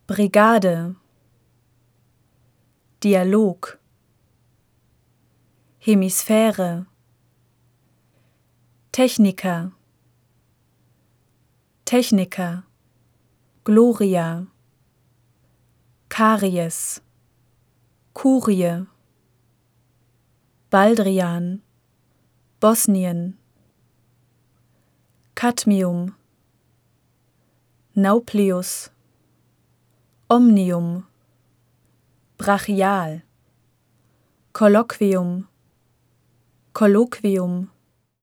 Brigade, Dialog, Hemisphäre, Techniker, Techniker, Gloria, Karies, Kurie, Baldrian, Bosnien, Cadmium, Nauplius, Omnium, Brachial, Kolloquium, Kolloquium,